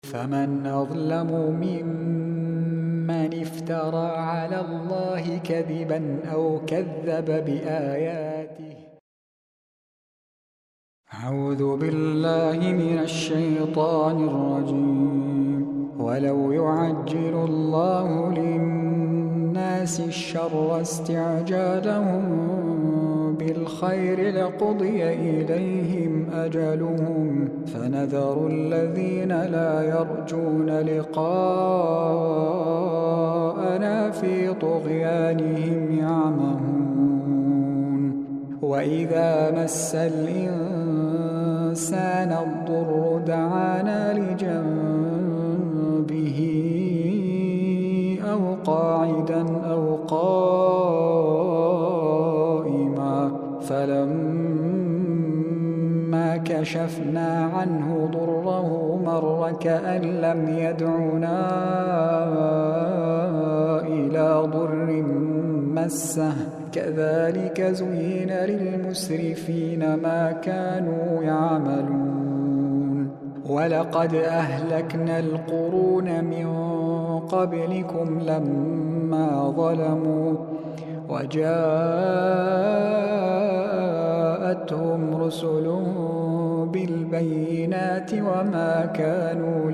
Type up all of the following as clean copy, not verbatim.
فمن أظلم ممن افترى على الله كذبا أو كذب بآياته. أعوذ بالله من الشيطان الرجيم. ولو يعجل الله للناس الشر استعجالهم بالخير لقضي إليهم أجلهم فنذر الذين لا يرجون لقاءنا في طغيانهم يعمهون. وإذا مس الإنسان الضر دعانا لجنبه أو قاعدا أو قائما فلما كشفنا عنه ضره مر كأن لم يدعنا إلى ضر مسه كذلك زين للمسرفين ما كانوا يعملون. ولقد أهلكنا القرون من قبلكم لما ظلموا وجاءتهم رسلهم بالبينات وما كانوا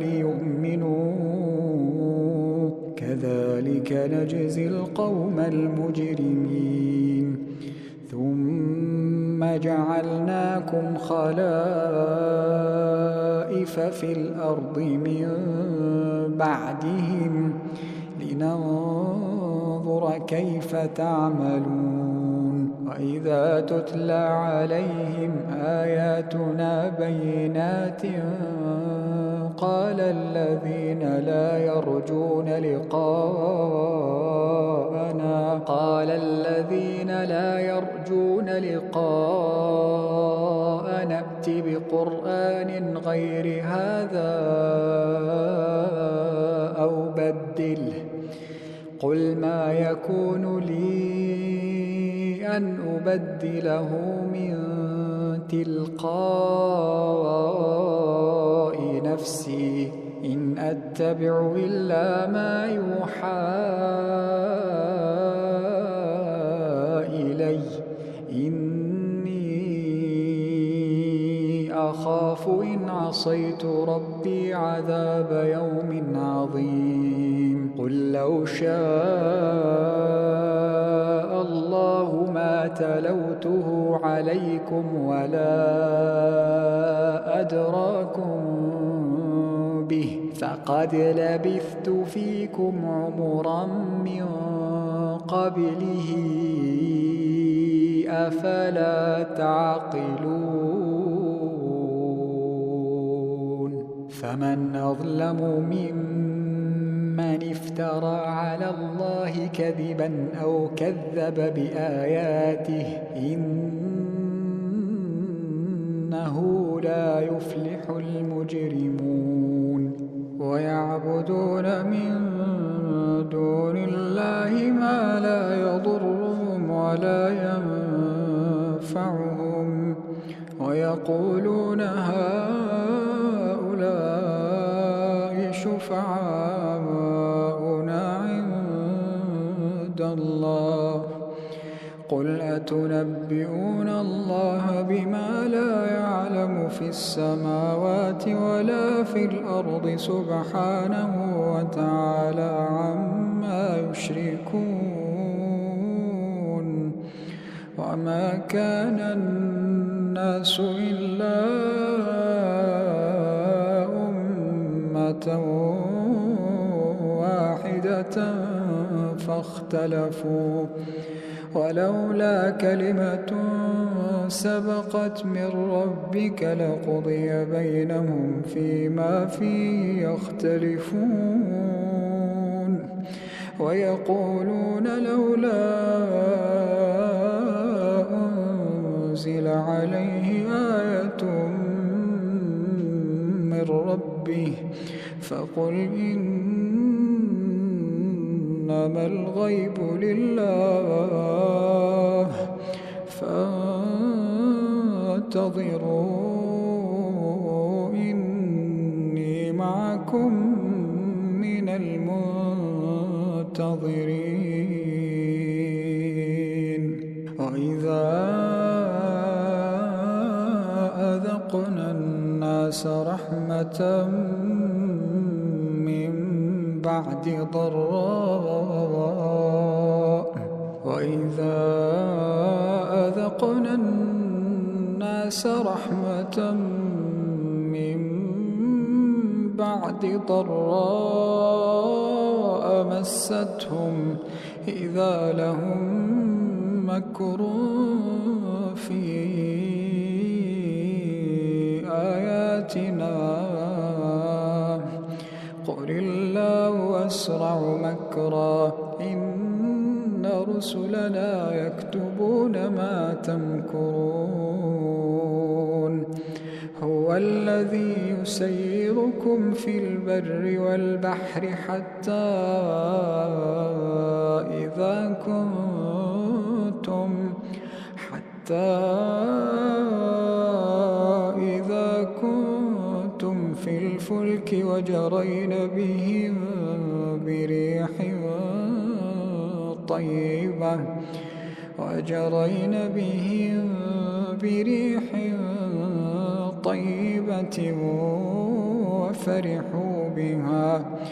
ليؤمنوا كذلك نجزي القوم المجرمين. ثم جعلناكم خلائف في الأرض من بعدهم لننظر كيف تعملون. وإذا تتلى عليهم آياتنا بينات قال الذين لا يرجون لقاءنا ائت بقرآن غير هذا أو بدله قل ما يكون لي أن أبدله من تلقاء نفسي إن أتبع إلا ما يوحى إلي إني أخاف إن عصيت ربي عذاب يوم عظيم. قل لو شاء الله ما تلوته عليكم ولا أدراكم به فقد لبثت فيكم عمرا من قبله أفلا تعقلون. فمن أظلم ممن افترى على الله كذبا أو كذب بآياته إنه لا يفلح المجرمون. ويعبدون من دون الله ما لا يضرهم ولا ينفعهم ويقولون هؤلاء شفعاؤنا عند الله قل أتنبئون الله بما لا يعلم في السماوات ولا في الأرض سبحانه وتعالى عما يشركون. وما كان الناس إلا أمة واحدة فاختلفوا ولولا كلمة سبقت من ربك لقضي بينهم فيما فيه يختلفون. ويقولون لولا أنزل عليه آية من ربه فقل إنما الغيب لله فانتظروا إني معكم من المنتظرين وإذا أذقنا الناس رحمة من بعد ضراء مستهم إذا لهم مكر في آياتنا قل الله أسرع مكرا إن رسلنا يكتبون ما تمكرون هو الذي يسيركم في البر والبحر حتى إذا كنتم في الفلك وجرين بهم بريح طيبة وفرحوا بها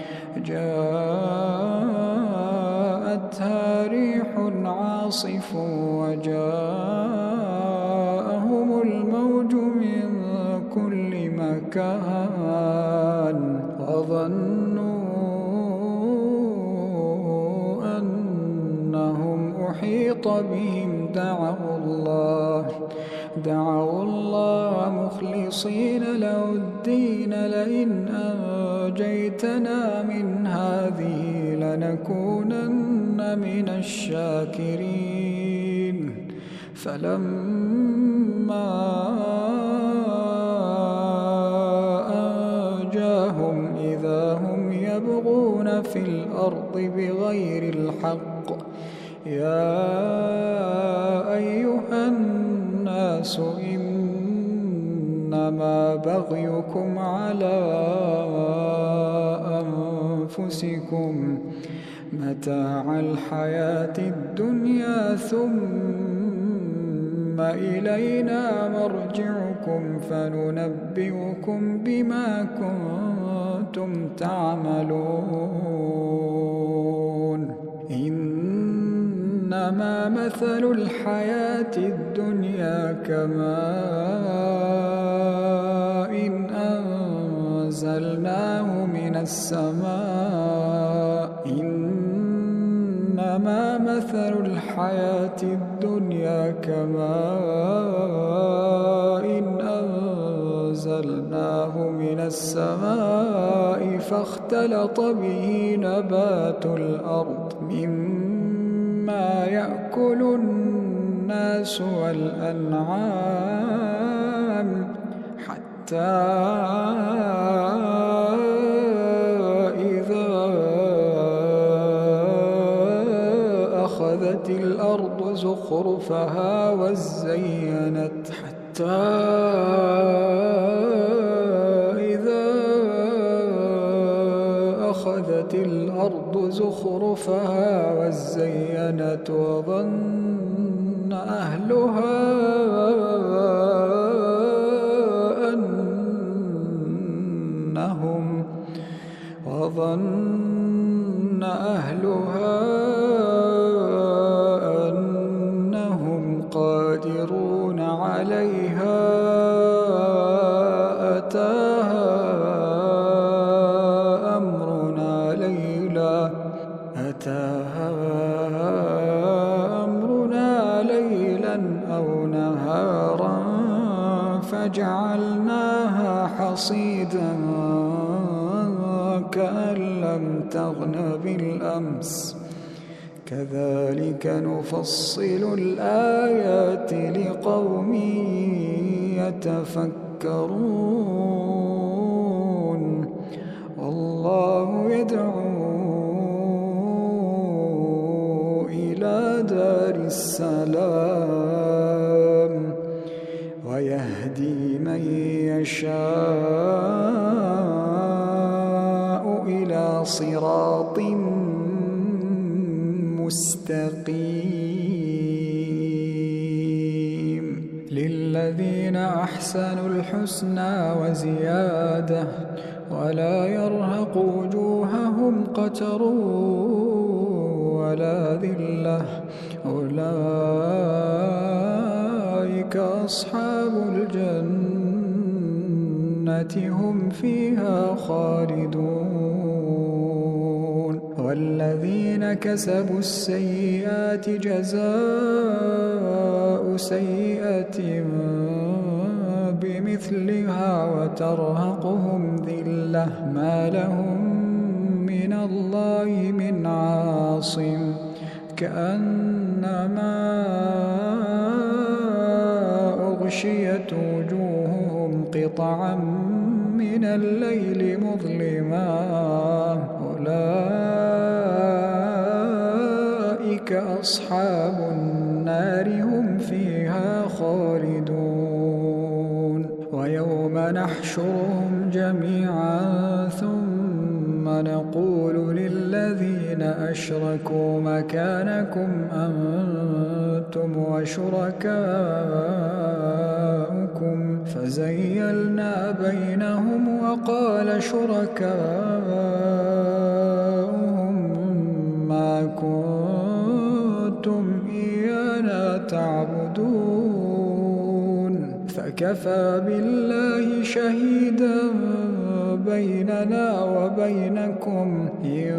جاءتها ريح عاصف وجاءهم الموج من كل مكان وظنوا أنهم أحيط بهم دعوا الله مخلصين له الدين لئن أنجيتنا من هذه لنكونن من الشاكرين فلما أنجاهم إذا هم يبغون في الأرض بغير الحق يا أيها الناس إنما بغيكم على أنفسكم متاع الحياة الدنيا ثم إلينا مرجعكم فننبئكم بما كنتم تعملون إنما مثل الحياة الدنيا كماء أنزلناه من السماء فاختلط به نبات الأرض مما يأكل الناس والأنعام حتى إذا أخذت الأرض زخرفها وزينت وظن أهلها أنهم قادرون عليها أتاها أمرنا ليلا أو نهارا فجعلناها حصيدا كأن لم تغن بالأمس كذلك نفصل الآيات لقوم يتفكرون والله يدعو إلى دار السلام ويهدي من يشاء إلى صراط مستقيم. للذين أحسنوا الحسنى وزيادة ولا يرهق وجوههم قتر ولا ذلة أولئك أصحاب الجنة هم فيها خالدون. والذين كسبوا السيئات جزاء سيئة بمثلها وترهقهم ذلة ما لهم من الله من عاصم كأنما أغشيت وجوههم قطعا من الليل مظلما أولئك أصحاب النار هم فيها خالدون. ويوم نحشرهم جميعا ثم نقول للذين أشركوا مكانكم أنتم وشركاؤكم فزيلنا بينهم وقال شركاؤهم ما كنتم إيانا تعبدون فكفى بالله شهيدا بيننا وبينكم إن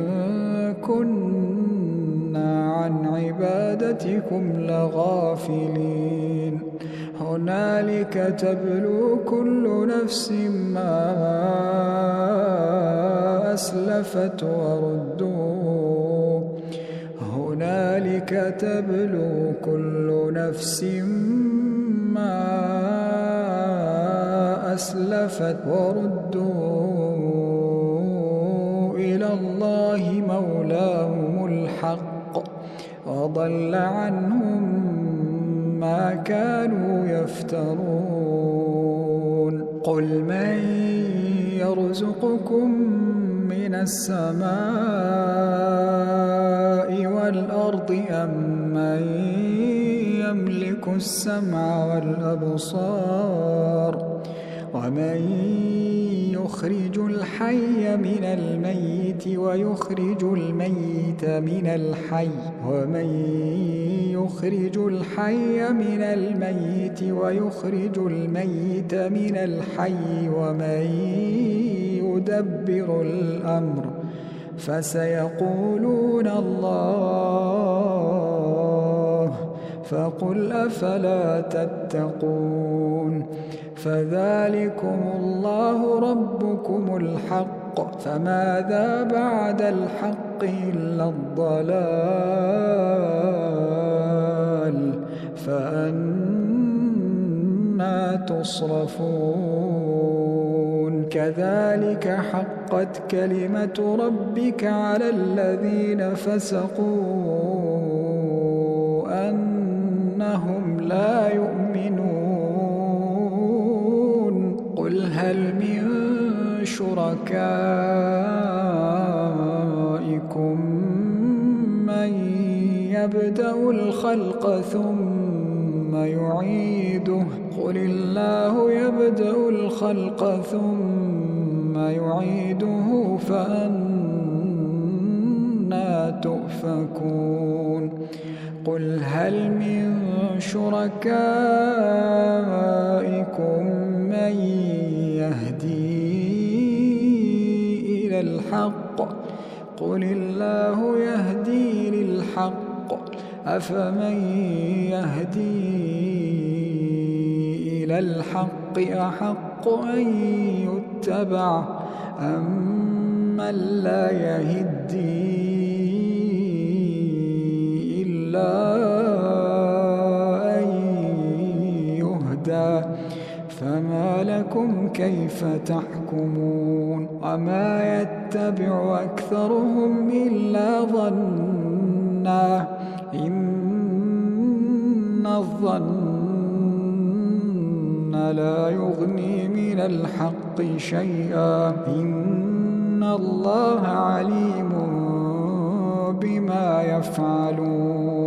كنا عن عبادتكم لغافلين. هنالك تبلو كل نفس ما أسلفت وردوا هنالك تبلو كل نفس ما أسلفت وردوا إلى الله مولاهم الحق وضل عنهم ما كانوا يفترون. قل من يرزقكم من السماء والأرض أم من يملك السمع والأبصار ومن يخرج الحي من الميت ويخرج الميت من الحي ومن يخرج الحي من الميت ويخرج الميت من الحي ومن يدبر الأمر فسيقولون الله فقل أفلا تتقون. فذلكم الله ربكم الحق فماذا بعد الحق إلا الضلال فأنى تصرفون. كذلك حقت كلمة ربك على الذين فسقوا أنهم لا يؤمنون. قل هل من شركائكم من يبدأ الخلق ثم يعيده قل الله يبدأ الخلق ثم يعيده فأنى تؤفكون. قل هل من شركائكم من يهدي إلى الحق قل الله يهدي للحق أفمن يهدي إلى الحق أحق أن يتبع أمن لا يهدي إلا أن يهدى فما لكم كيف تحكمون. وما يتبع أكثرهم إلا ظنا إن الظن لا يغني من الحق شيئا إن الله عليم بما يفعلون.